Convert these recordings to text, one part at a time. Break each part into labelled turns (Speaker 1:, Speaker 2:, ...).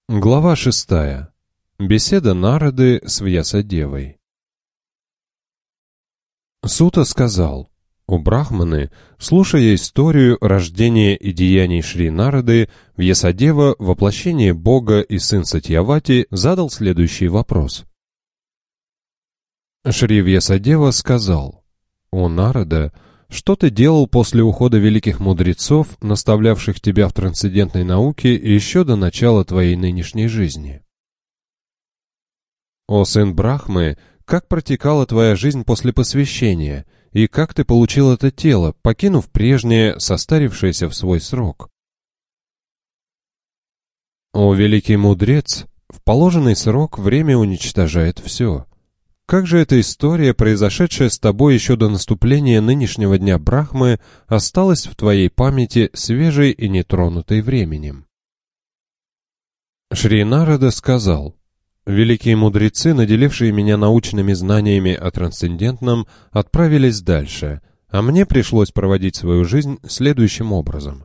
Speaker 1: Глава 6. Беседа Нарады с Вьясадевой. Сута сказал: у Брахманы, слушая историю рождения и деяний Шри Нарады, Вьясадева, воплощение Бога и сын Сатьявати, задал следующий вопрос. Шри Вьясадева сказал: «О Нарада, что ты делал после ухода великих мудрецов, наставлявших тебя в трансцендентной науке еще до начала твоей нынешней жизни? О сын Брахмы, как протекала твоя жизнь после посвящения, и как ты получил это тело, покинув прежнее, состарившееся в свой срок? О великий мудрец, в положенный срок время уничтожает все. Как же эта история, произошедшая с тобой еще до наступления нынешнего дня Брахмы, осталась в твоей памяти свежей и нетронутой временем?» Шри Нарада сказал: «Великие мудрецы, наделившие меня научными знаниями о трансцендентном, отправились дальше, а мне пришлось проводить свою жизнь следующим образом.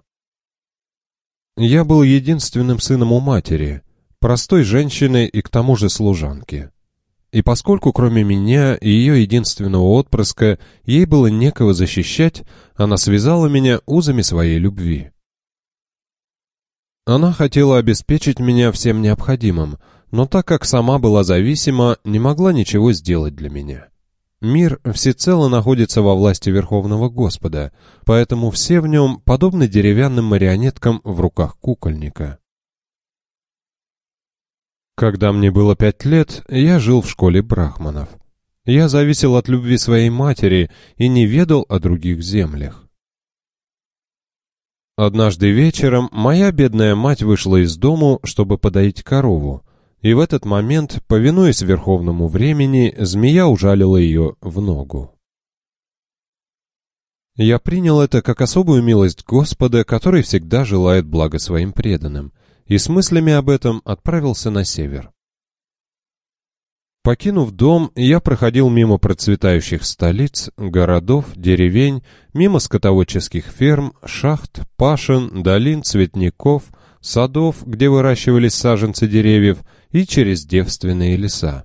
Speaker 1: Я был единственным сыном у матери, простой женщины и к тому же служанки. И поскольку кроме меня и ее единственного отпрыска ей было некого защищать, она связала меня узами своей любви. Она хотела обеспечить меня всем необходимым, но так как сама была зависима, не могла ничего сделать для меня. Мир всецело находится во власти Верховного Господа, поэтому все в нем подобны деревянным марионеткам в руках кукольника. Когда мне было 5 лет, я жил в школе брахманов. Я зависел от любви своей матери и не ведал о других землях. Однажды вечером моя бедная мать вышла из дому, чтобы подоить корову, и в этот момент, повинуясь верховному времени, змея ужалила ее в ногу. Я принял это как особую милость Господа, который всегда желает блага своим преданным, и с мыслями об этом отправился на север. Покинув дом, я проходил мимо процветающих столиц, городов, деревень, мимо скотоводческих ферм, шахт, пашен, долин, цветников, садов, где выращивались саженцы деревьев, и через девственные леса.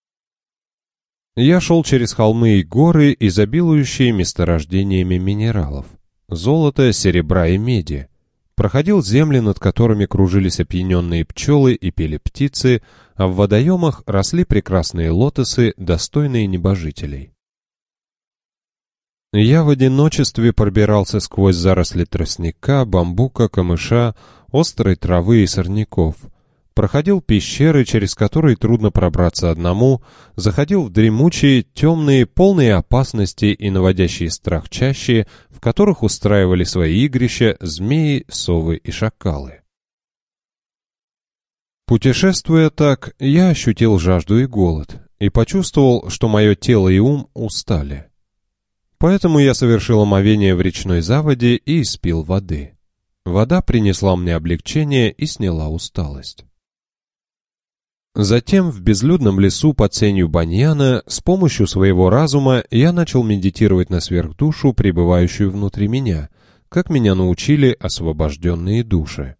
Speaker 1: Я шел через холмы и горы, изобилующие месторождениями минералов — золота, серебра и меди. Проходил земли, над которыми кружились опьяненные пчелы и пели птицы, а в водоемах росли прекрасные лотосы, достойные небожителей. Я в одиночестве пробирался сквозь заросли тростника, бамбука, камыша, острой травы и сорняков. Проходил пещеры, через которые трудно пробраться одному, заходил в дремучие, темные, полные опасности и наводящие страх чащи, в которых устраивали свои игрища змеи, совы и шакалы. Путешествуя так, я ощутил жажду и голод, и почувствовал, что мое тело и ум устали. Поэтому я совершил омовение в речной заводе и испил воды. Вода принесла мне облегчение и сняла усталость. Затем в безлюдном лесу под сенью баньяна с помощью своего разума я начал медитировать на сверхдушу, пребывающую внутри меня, как меня научили освобожденные души.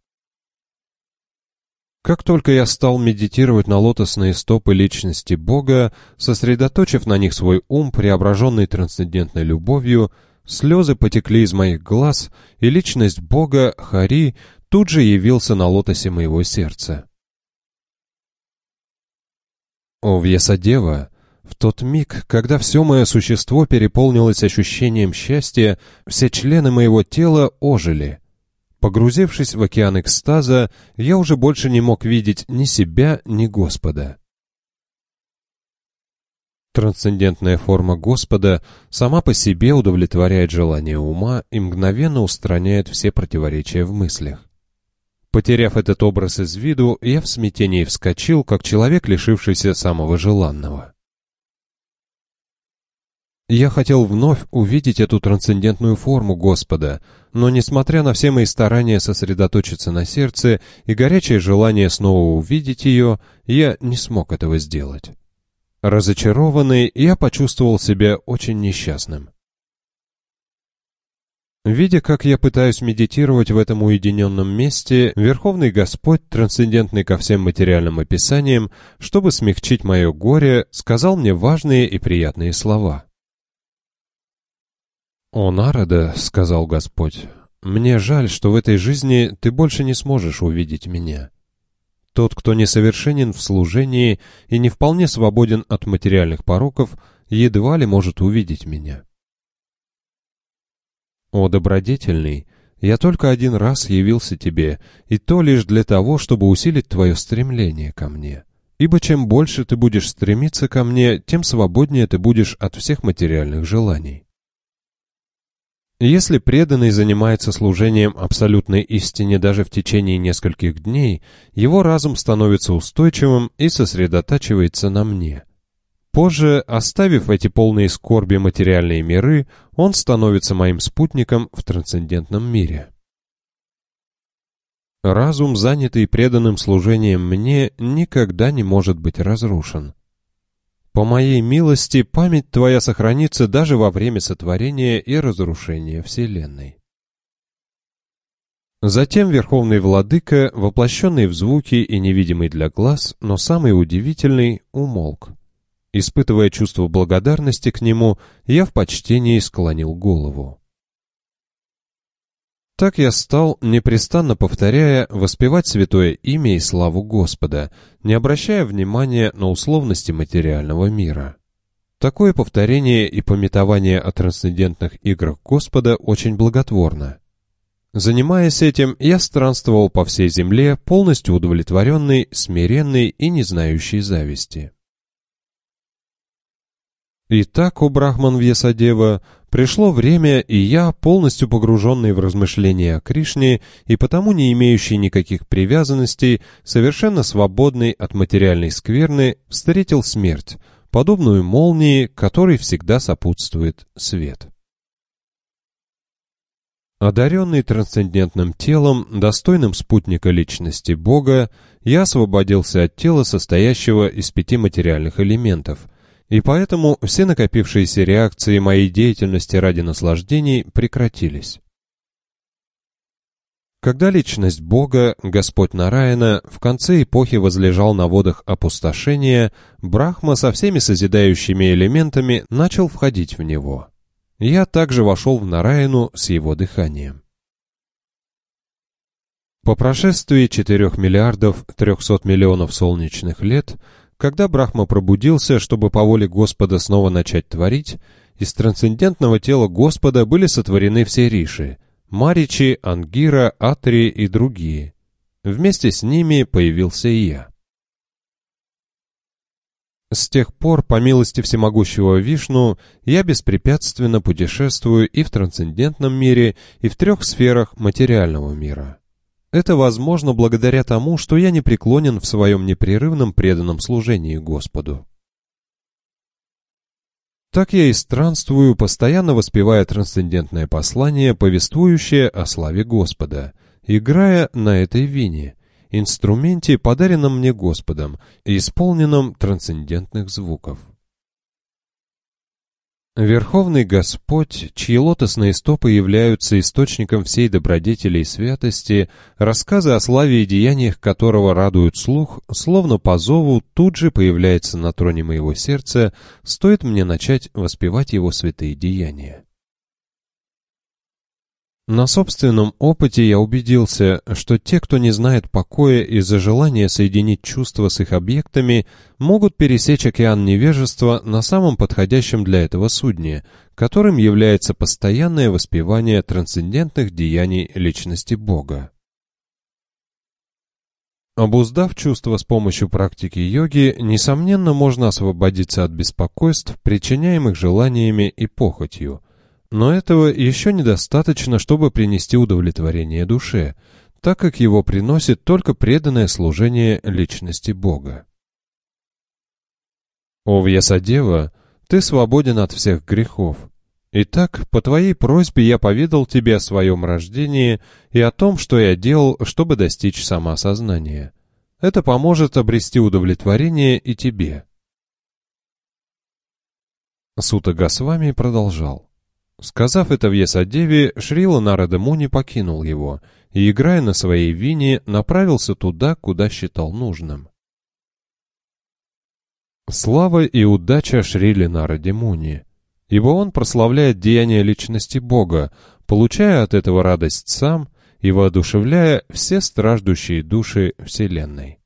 Speaker 1: Как только я стал медитировать на лотосные стопы личности Бога, сосредоточив на них свой ум, преображенный трансцендентной любовью, слезы потекли из моих глаз, и личность Бога, Хари, тут же явился на лотосе моего сердца. О Вьясадева, в тот миг, когда все мое существо переполнилось ощущением счастья, все члены моего тела ожили. Погрузившись в океан экстаза, я уже больше не мог видеть ни себя, ни Господа. Трансцендентная форма Господа сама по себе удовлетворяет желание ума и мгновенно устраняет все противоречия в мыслях. Потеряв этот образ из виду, я в смятении вскочил, как человек, лишившийся самого желанного. Я хотел вновь увидеть эту трансцендентную форму Господа, но, несмотря на все мои старания сосредоточиться на сердце и горячее желание снова увидеть ее, я не смог этого сделать. Разочарованный, я почувствовал себя очень несчастным. Видя, как я пытаюсь медитировать в этом уединенном месте, Верховный Господь, трансцендентный ко всем материальным описаниям, чтобы смягчить мое горе, сказал мне важные и приятные слова. «О, Нарада, — сказал Господь, — мне жаль, что в этой жизни ты больше не сможешь увидеть меня. Тот, кто несовершенен в служении и не вполне свободен от материальных пороков, едва ли может увидеть меня. О, добродетельный, я только один раз явился тебе, и то лишь для того, чтобы усилить твое стремление ко мне. Ибо чем больше ты будешь стремиться ко мне, тем свободнее ты будешь от всех материальных желаний. Если преданный занимается служением абсолютной истине даже в течение нескольких дней, его разум становится устойчивым и сосредотачивается на мне. Позже, оставив эти полные скорби материальные миры, он становится моим спутником в трансцендентном мире. Разум, занятый преданным служением мне, никогда не может быть разрушен. По моей милости память твоя сохранится даже во время сотворения и разрушения Вселенной. Затем Верховный Владыка, воплощенный в звуки и невидимый для глаз, но самый удивительный, умолк. Испытывая чувство благодарности к нему, я в почтении склонил голову. Так я стал, непрестанно повторяя, воспевать святое имя и славу Господа, не обращая внимания на условности материального мира. Такое повторение и памятование о трансцендентных играх Господа очень благотворно. Занимаясь этим, я странствовал по всей земле, полностью удовлетворенный, смиренный и не знающий зависти. Итак, о Брахман Вьясадева, пришло время, и я, полностью погруженный в размышления о Кришне и потому не имеющий никаких привязанностей, совершенно свободный от материальной скверны, встретил смерть, подобную молнии, которой всегда сопутствует свет. Одаренный трансцендентным телом, достойным спутника личности Бога, я освободился от тела, состоящего из 5 материальных элементов, и поэтому все накопившиеся реакции моей деятельности ради наслаждений прекратились. Когда личность Бога, Господь Нараяна, в конце эпохи возлежал на водах опустошения, Брахма со всеми созидающими элементами начал входить в него. Я также вошел в Нараяну с его дыханием. По прошествии 4 миллиардов 300 миллионов солнечных лет, когда Брахма пробудился, чтобы по воле Господа снова начать творить, из трансцендентного тела Господа были сотворены все риши — Маричи, Ангира, Атри и другие. Вместе с ними появился и я. С тех пор, по милости всемогущего Вишну, я беспрепятственно путешествую и в трансцендентном мире, и в 3 сферах материального мира. Это возможно благодаря тому, что я не преклонен в своем непрерывном преданном служении Господу. Так я и странствую, постоянно воспевая трансцендентное послание, повествующее о славе Господа, играя на этой вине, инструменте, подаренном мне Господом, и исполненном трансцендентных звуков. Верховный Господь, чьи лотосные стопы являются источником всей добродетели и святости, рассказы о славе и деяниях которого радуют слух, словно по зову тут же появляется на троне моего сердца, стоит мне начать воспевать его святые деяния. На собственном опыте я убедился, что те, кто не знает покоя из-за желания соединить чувства с их объектами, могут пересечь океан невежества на самом подходящем для этого судне, которым является постоянное воспевание трансцендентных деяний личности Бога. Обуздав чувства с помощью практики йоги, несомненно, можно освободиться от беспокойств, причиняемых желаниями и похотью. Но этого еще недостаточно, чтобы принести удовлетворение душе, так как его приносит только преданное служение личности Бога. О Вьясадева, ты свободен от всех грехов. Итак, по твоей просьбе я поведал тебе о своем рождении и о том, что я делал, чтобы достичь самоосознания. Это поможет обрести удовлетворение и тебе. Сута Госвами продолжал. Сказав это в Ясадеве, Шрила Нарада Муни покинул его и, играя на своей вине, направился туда, куда считал нужным. Слава и удача Шриле Нараде Муни, ибо он прославляет деяния личности Бога, получая от этого радость сам и воодушевляя все страждущие души Вселенной.